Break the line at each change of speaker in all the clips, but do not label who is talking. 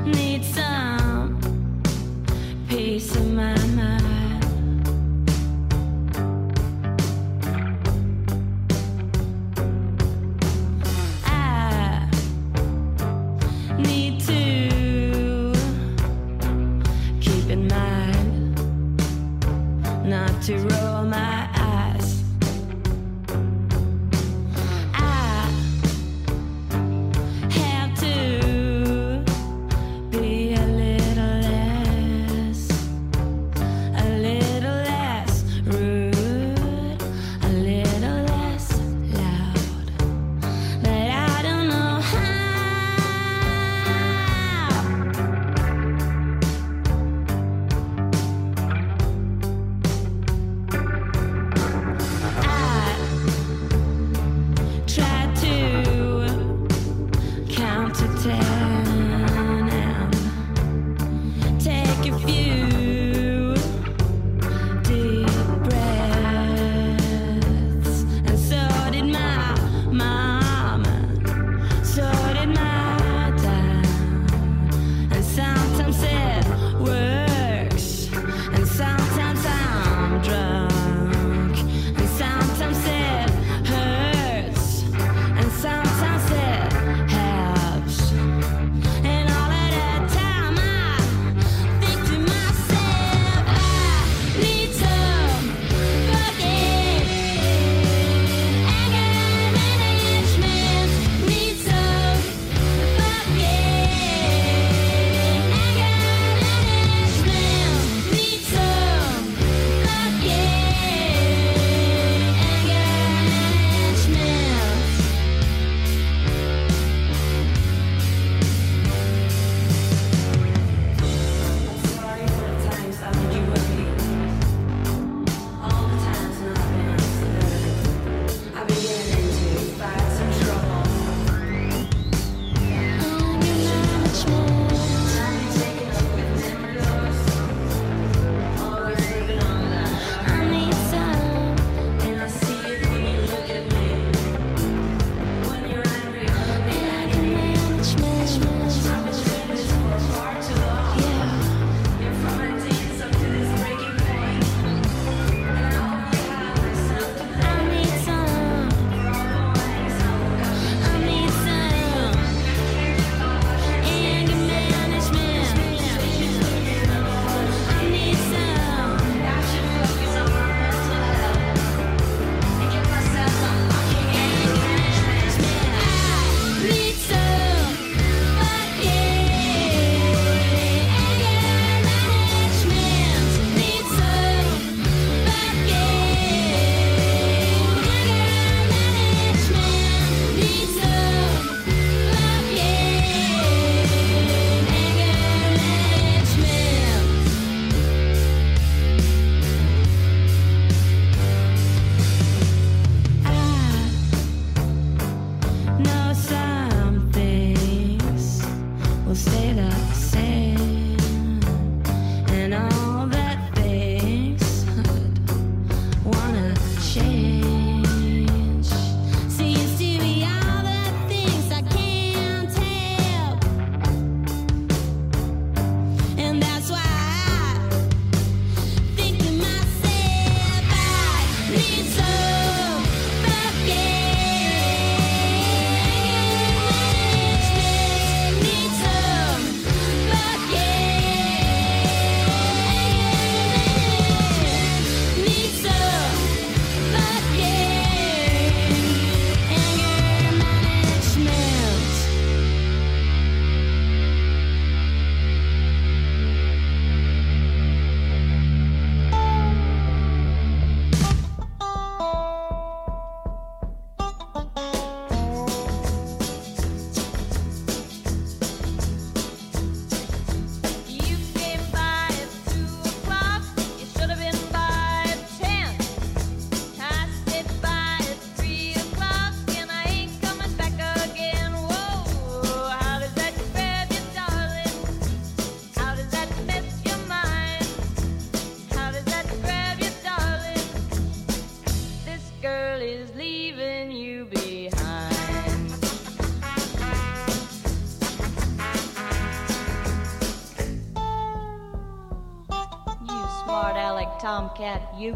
need some peace of my mind. I need to keep in mind not to roll my eyes. I have to be
tomcat, you.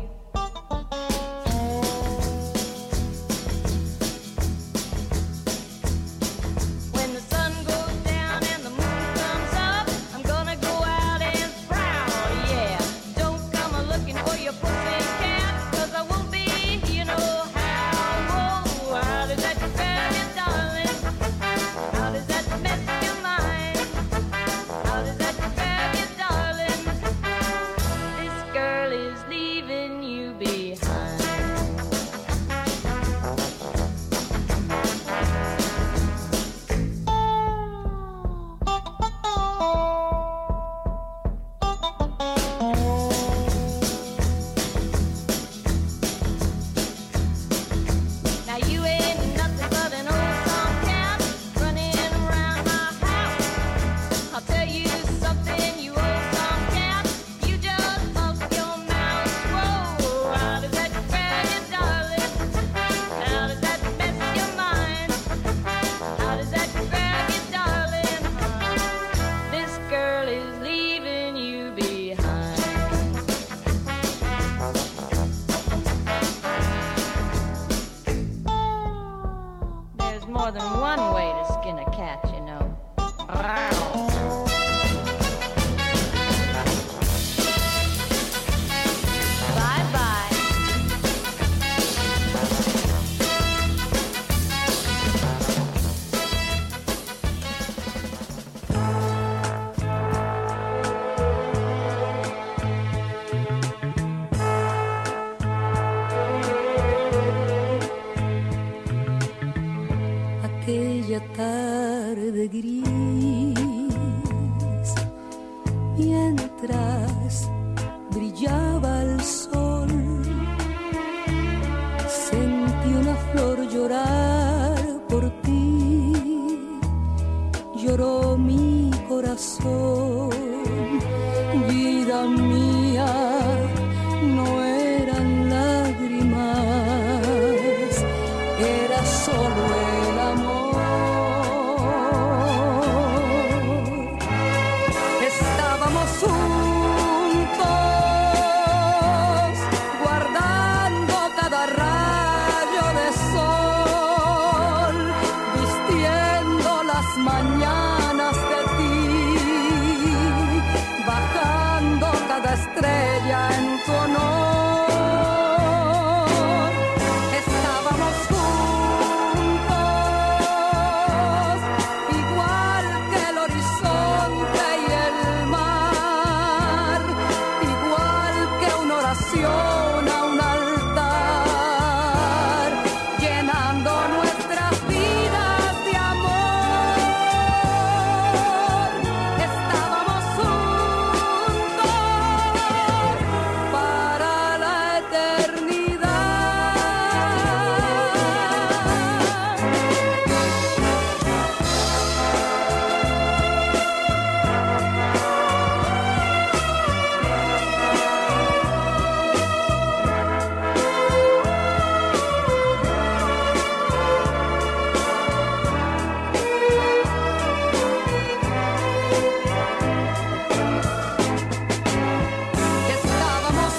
When the sun goes down and the moon comes up, I'm gonna go out and prowl, yeah. Don't come a-looking for your pussycat, 'cause I won't be, you know how. Whoa, how does that grab you, darling? How does that mess your mind? How does that grab you, darling? This girl is leaving you behind. Now you ain't nothing but an old tomcat running around my house. I'll tell you something, you old tomcat, you just off your mouth. Whoa, how does that grab you, darling? How does that mess your mind? How does that grab you, darling? This girl is leaving you behind. There's more than one way to skin a cat, you know. Bye-bye.
Aquella tarde gris, mientras brillaba el sol, sentí una flor llorar por ti, lloró mi corazón. Vida mía, no eran lágrimas, era solo el amor. Estábamos juntos, guardando cada rayo de sol, vistiendo las mañanas de ti, bajando cada estrella en tu honor. Estábamos juntos, igual que el horizonte y el mar, igual que una oración a un altar, llenando nuestras vidas de amor. Estábamos juntos para la eternidad. Estábamos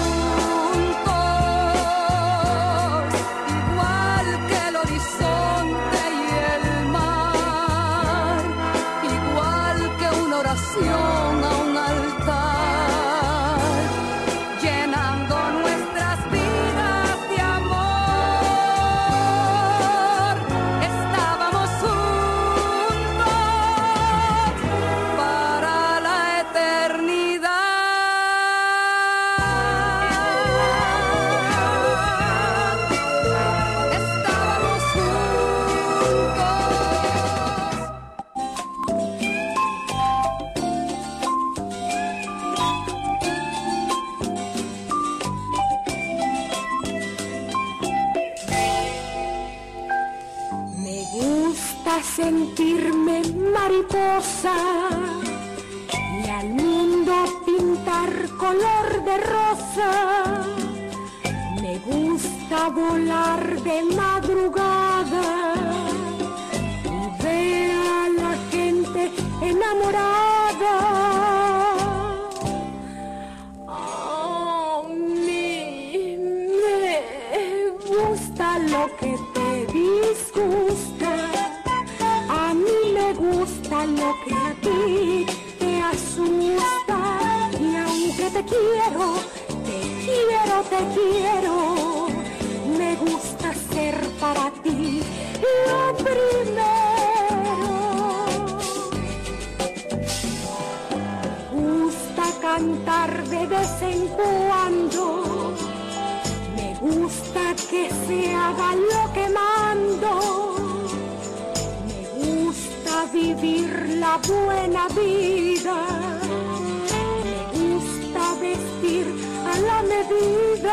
juntos, igual que el horizonte y el mar, igual que una oración a un altar, llenando nuestras vidas de amor. Estábamos juntos para la eternidad. Estábamos juntos.
Me gusta sentirme mariposa y al mundo pintar color de rosa. Me gusta volar de madrugada y ver a la gente enamorada. Oh, quiero, te quiero, te quiero. Me gusta ser para ti lo primero. Me gusta cantar de vez en cuando. Me gusta que se haga lo que mando. Me gusta vivir la buena vida. Me gusta vestir a la medida.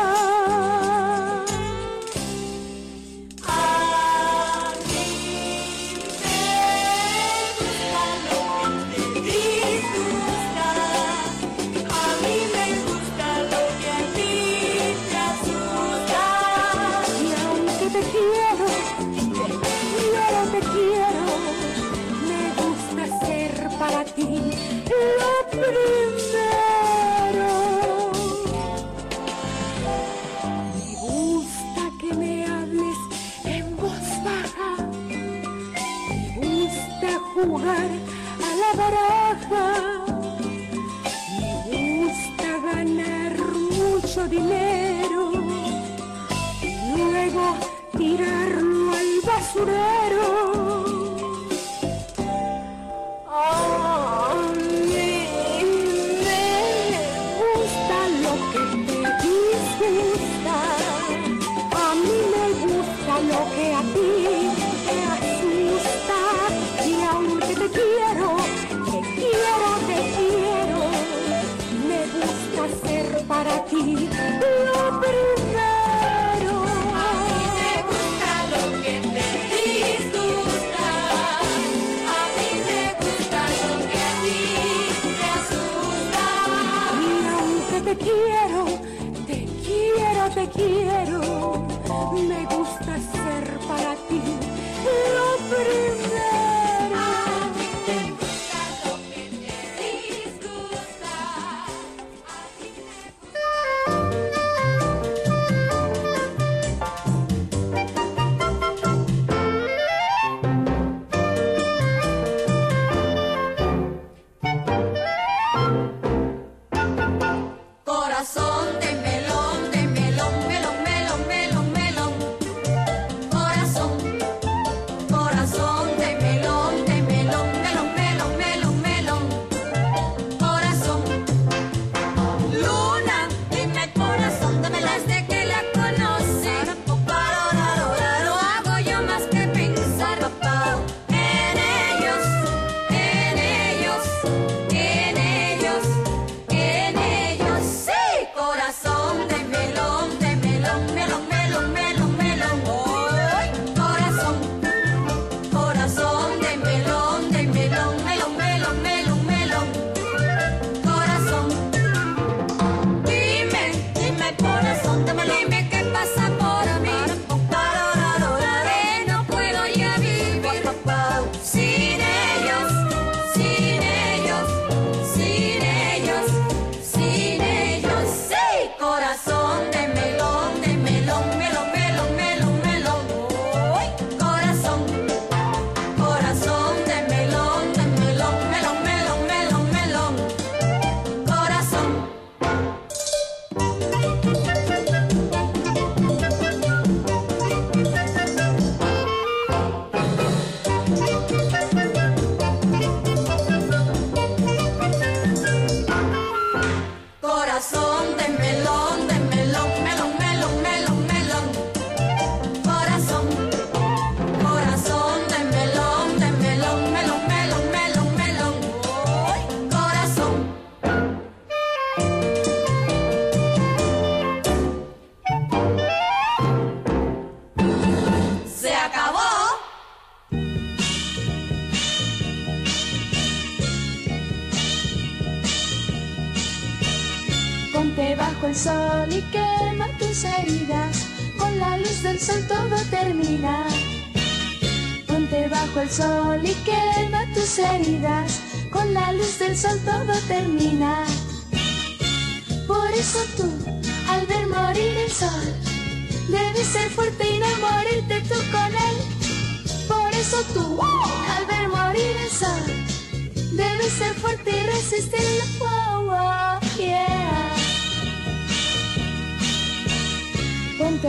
Para ti lo primero. Me gusta que me hables en voz baja. Me gusta jugar a la baraja. Me gusta ganar mucho dinero y luego tirarlo al basurero. A mí me gusta lo que te disgusta. A mí me gusta lo que a ti te asusta. Y aunque te quiero, te quiero, te quiero. Me gusta ser para ti lo primero. A mí me gusta lo que te disgusta. Te quiero, te quiero, te quiero. Me gusta ser para ti lo primero. A mí me gusta lo que te disgusta.
Corazón de melón, melón, melón, melón, melón. Corazón, corazón de melón, melón, melón, melón, melón. Corazón. Luna, dime corazón, dámela desde que la conocí. No hago yo más que pensar en ellos, en ellos, en ellos, en ellos. Sí, corazón de melón, melón, melón, melón, melón. Ay, corazón, corazón de melón, melón, melón, melón, melón. Corazón. Dime, dime corazón, dime qué pasa por mí. Que no puedo ya vivir sin ellos, sin ellos, sin ellos, sin ellos. Sí, corazón de melón, melón, melón, melón, melón. Ay, corazón, corazón de melón, melón, melón, melón, melón. Corazón. Corazón de melón, melón, melón, melón, melón, melón. Corazón, corazón de melón, melón, melón, melón, melón, melón. Ay, corazón. Se acabó.
Ponte bajo el sol y quema tus heridas. Con la luz del sol todo termina. Ponte bajo el sol y quema tus heridas. Con la luz del sol todo termina. Por eso tú, al ver morir el sol, debes ser fuerte y no morirte tú con él. Por eso tú, al ver morir el sol, debes ser fuerte y resistirlo. Oh, oh, yeah.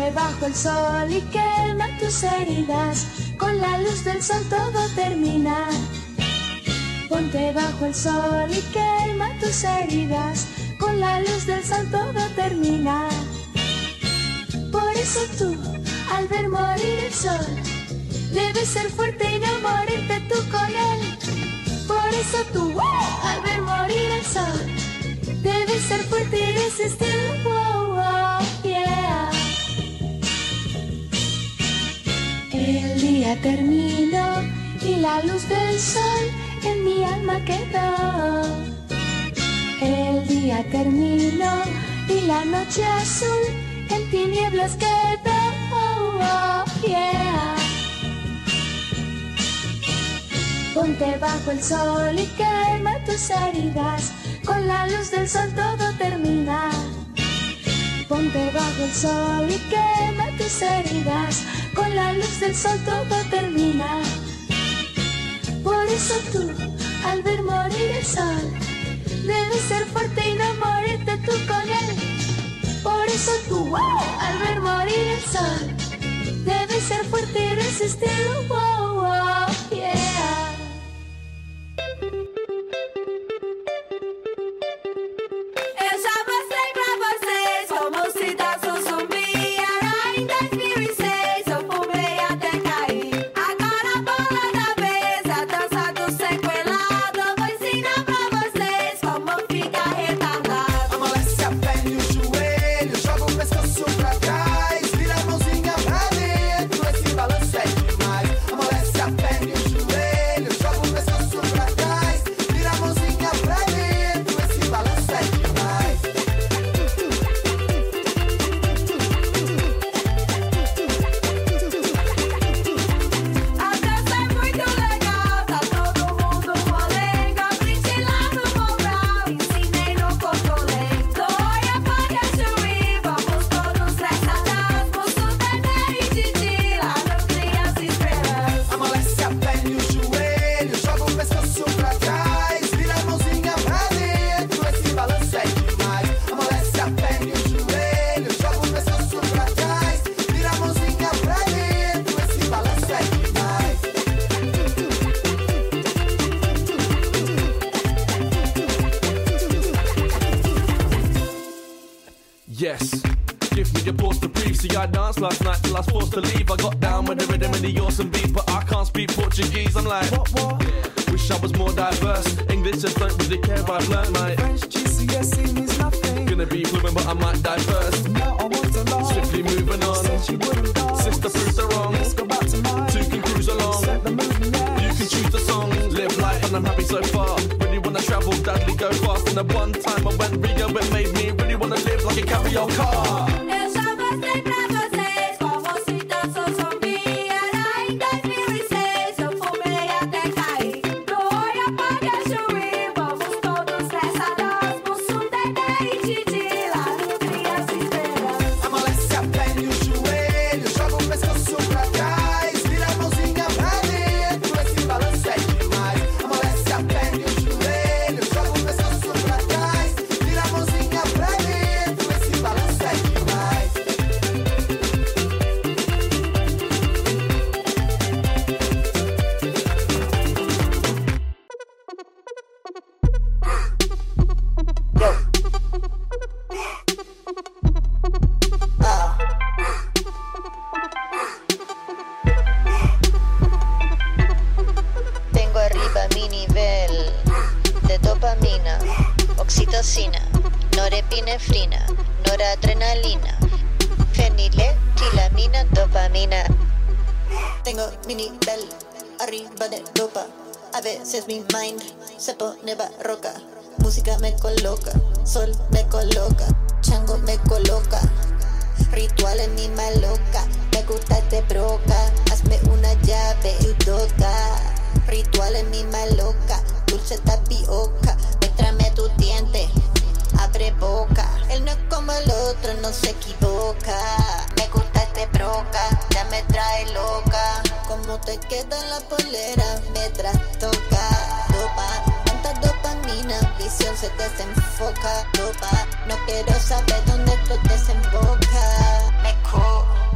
Ponte bajo el sol y quema tus heridas, con la luz del sol todo termina. Ponte bajo el sol y quema tus heridas, con la luz del sol todo termina. Por eso tú, al ver morir el sol, debes ser fuerte y no morirte tú con él. Por eso tú, al ver morir el sol, debes ser fuerte y resistir. Wow, wow, yeah. El día terminó y la luz del sol en mi alma quedó. El día terminó y la noche azul en tinieblas quedó. Oh, oh, yeah. Ponte bajo el sol y quema tus heridas, con la luz del sol todo termina. Ponte bajo el sol y quema tus heridas, con la luz del sol todo termina. Por eso tú, al ver morir el sol, debes ser fuerte y no morirte tú con él. Por eso tú, al ver morir el sol, debes ser fuerte y resistirlo. Wow, wow, yeah.
Yes, give me applause to breathe. See, I danced last night till I was forced to leave. I got down with the rhythm and the awesome beat, but I can't speak Portuguese. I'm like, what? Wish I was more diverse. English just don't really care, but I've learned, mate.
French GCSE means nothing.
Gonna be fluent, but I might die first.
Now I want to lie.
Swiftly moving on.
Said she wouldn't dance.
Sister proves her wrong.
Let's go back to mine.
Two can cruise along.
Set the mood, yeah.
You can choose the song. Live life and I'm happy so far. Really wanna travel, dadly go fast. And the one time I went Rio, it made me really wanna live like a caviar car.
Eu já mostrei pra vocês como se dança o zumbi. Era em 2006, eu fumei até cair. No olho apague a juí, vamos todos nessa dança. Mussum, Dedé e Didi, lá no Criança Esperança.
Amolece a perna e o joelho, joga o pescoço pra trás, vira a mãozinha pra dentro, esse balanço é demais. Amolece a perna e o joelho, joga o pescoço pra trás, vira a mãozinha pra dentro, esse balanço é demais.
Tengo arriba mi nivel de dopamina, oxitocina, norepinefrina, noradrenalina, feniletilamina, dopamina. Tengo mi nivel arriba de dopa, a veces mi mind se pone barroca. Música me coloca, sol me coloca, chango me coloca. Ritual en mi maloca, me gusta este broca, hazme una llave yudoka. Ritual en mi maloca, dulce tapioca, muéstrame tu diente, abre boca. Él no es como el otro, no se equivoca. Me gusta este broca, ya me trae loca. Como te queda la polera, me trastoca. Dopa, tanta dopamina, visión se desenfoca. Dopa, no quiero saber dónde esto desemboca. Me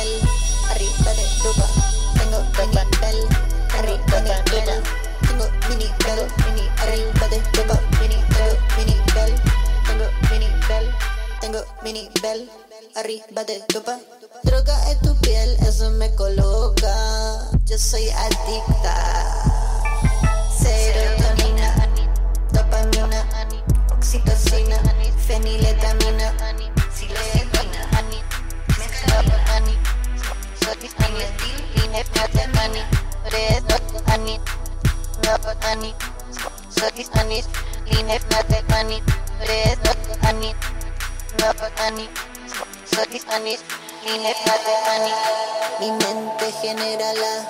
bell, arriba de Dupa. Tengo mini bell, arriba de Dupa. Tengo mini bell, arriba de Dupa. Mini bell, tengo mini bell, tengo mini bell, arriba de Dupa. Droga en tu piel, eso me coloca. Yo soy adicta. Serotonina, dopamina, oxitocina, feniletamina, psilocibina, mesclopani, sotisani, linefnatemani, resotani, nopotani, sotisani, linefnatemani, resotani, nopotani, sotisani, linefnatemani. Mi mente genera la.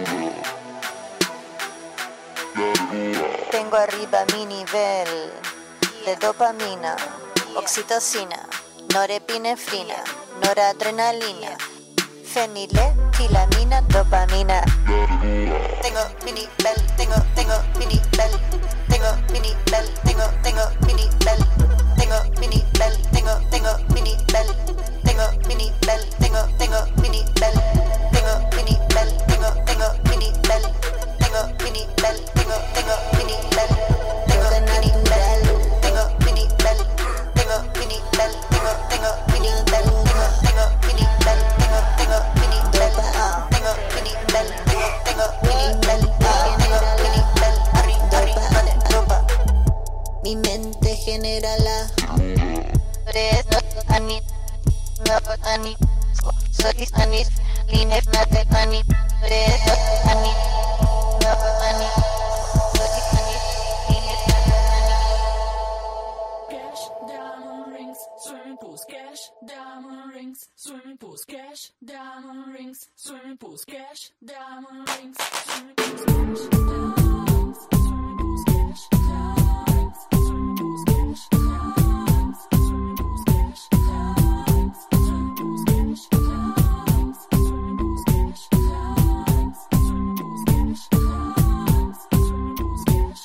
Tengo arriba mi nivel de dopamina, oxitocina, norepinefrina, noradrenalina, feniletilamina, dopamina. Tengo mini bell, tengo mini bell, tengo mini bell, tengo mini bell, tengo mini bell, tengo mini bell, tengo mini bell, tengo mini bell, tengo mini bell, tengo mini bell, tengo mini bell, tengo mini bell, tengo mini bell, tengo mini bell, tengo mini bell, tengo mini bell, tengo mini bell, tengo mini bell, tengo mini bell, tengo mini bell, mini bell, arriba de Dupa. Mi mente genera la resotani, nopotani, sotisani, linefnatemani, resotani, nopotani, sotisani, linefnatemani.
Cash, diamond rings, swimming pools. Cash, diamond rings, swimming pools. Cash, diamond rings, swimming pools. Cash, diamond rings, swimming pools. Cash, diamond rings, swimming pools. Cash, diamond rings, swimming pools. Cash, diamond rings, swimming pools. Cash, diamond rings, swimming pools. Cash, diamond rings, swimming pools. Cash, diamond rings, swimming pools. Cash, diamond rings, swimming pools. Cash,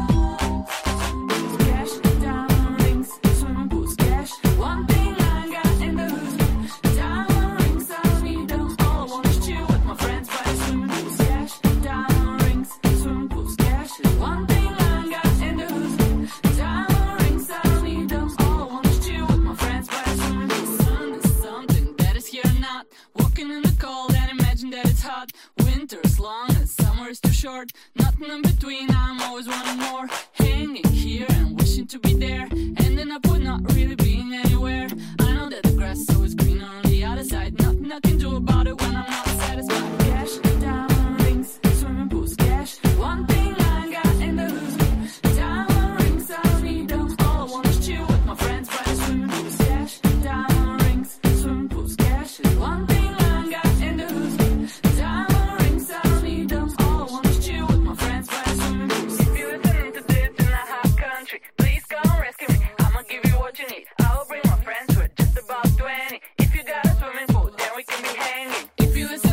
diamond rings, swimming pools. Cash, one thing I got in the hood. Diamond rings, I don't need them. All I want is chill with my friends by the swimming pools. Cash, diamond rings, swimming pools. Cash, one thing I got in the hood. Diamond rings, I don't need them. All I want is chill with my friends by the swimming pools. Sun is something that is here and not. Walking in the cold and imagine that it's hot. Winter is long and summer is too short. Nothing in between, I'm always wanting more. Hanging here and wishing to be there. Ending up with not really being anywhere. I know that the grass is always greener on the other side. Nothing I can do about it when I'm not satisfied. Cash, diamond rings, swimming pools. Cash, one thing I got in the hood. Diamond rings, I don't need them. All I want is chill with my friends by the swimming pools. Cash, diamond rings, swimming pools. Cash, one thing I got in the hood. Diamond rings, I don't need them. All I want is chill with my friends by the swimming pools. If you're listening to this in a hot country, please come rescue me. I'ma give you what you need. I'll bring my friends, we're just about 20. If you got a swimming pool, then we can be hanging. If you listen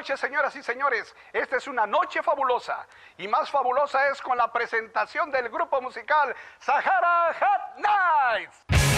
noches, señoras y señores. Esta es una noche fabulosa. Y más fabulosa es con la presentación del grupo musical Sahara Hot Nights.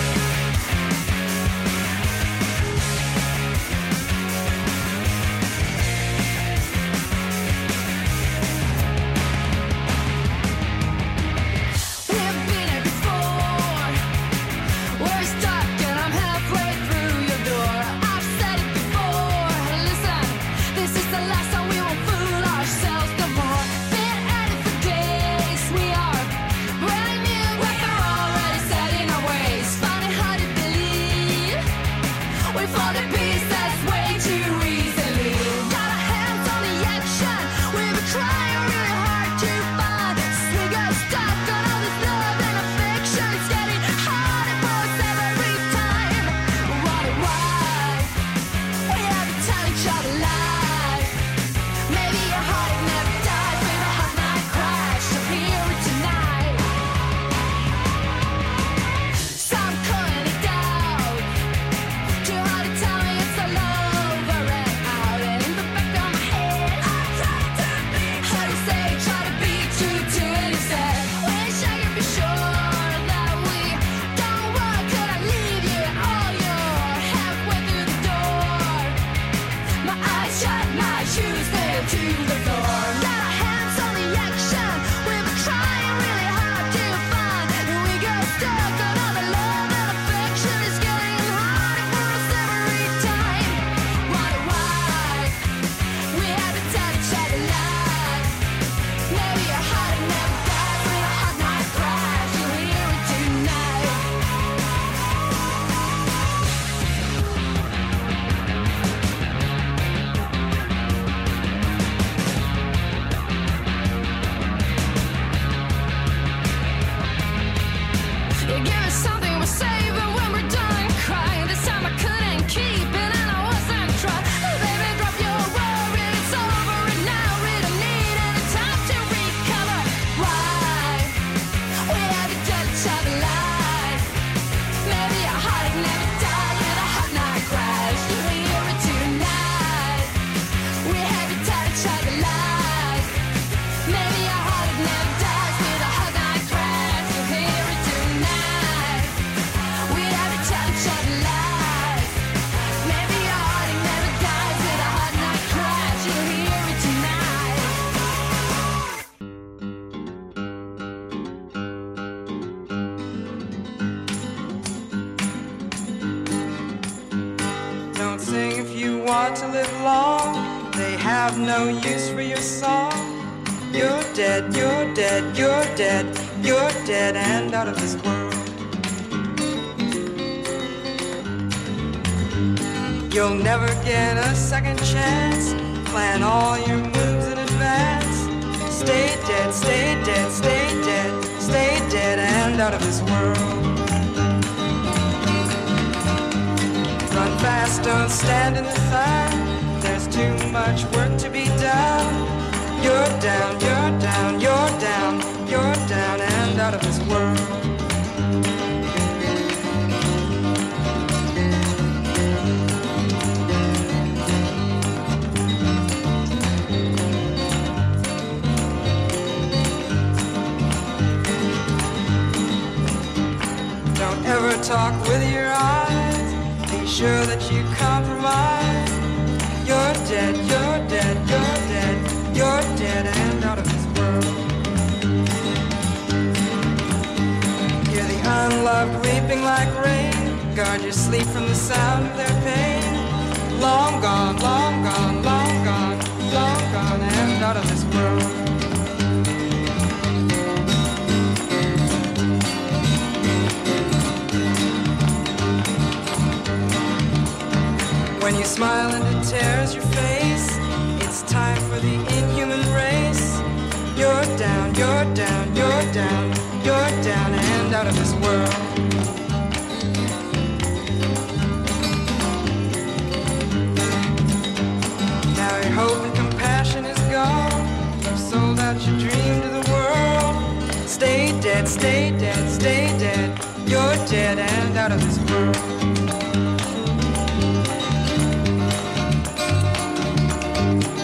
To live long, they have no use for your song. You're dead, you're dead, you're dead, you're dead and out of this world. You'll never get a second chance. Plan all your moves in advance. Stay dead, stay dead, stay dead, stay dead and out of this world. Run fast, don't stand in the sun. There's too much work to be done. You're down, you're down, you're down, you're down and out of this world. Don't ever talk with your eyes. Be sure that you compromise. You're dead, you're dead, you're dead, you're dead and out of this world. Hear the unloved weeping like rain. Guard your sleep from the sound of their pain. Long gone, long gone, long gone, long gone and out of this world. When you smile and it tears your face, it's time for the inhuman race. You're down, you're down, you're down, you're down and out of this world. Now your hope and compassion is gone. You've sold out your dream to the world. Stay dead, stay dead, stay dead. You're dead and out of this world.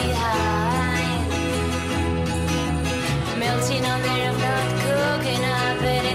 behind. Melting on there, I'm not cooking up any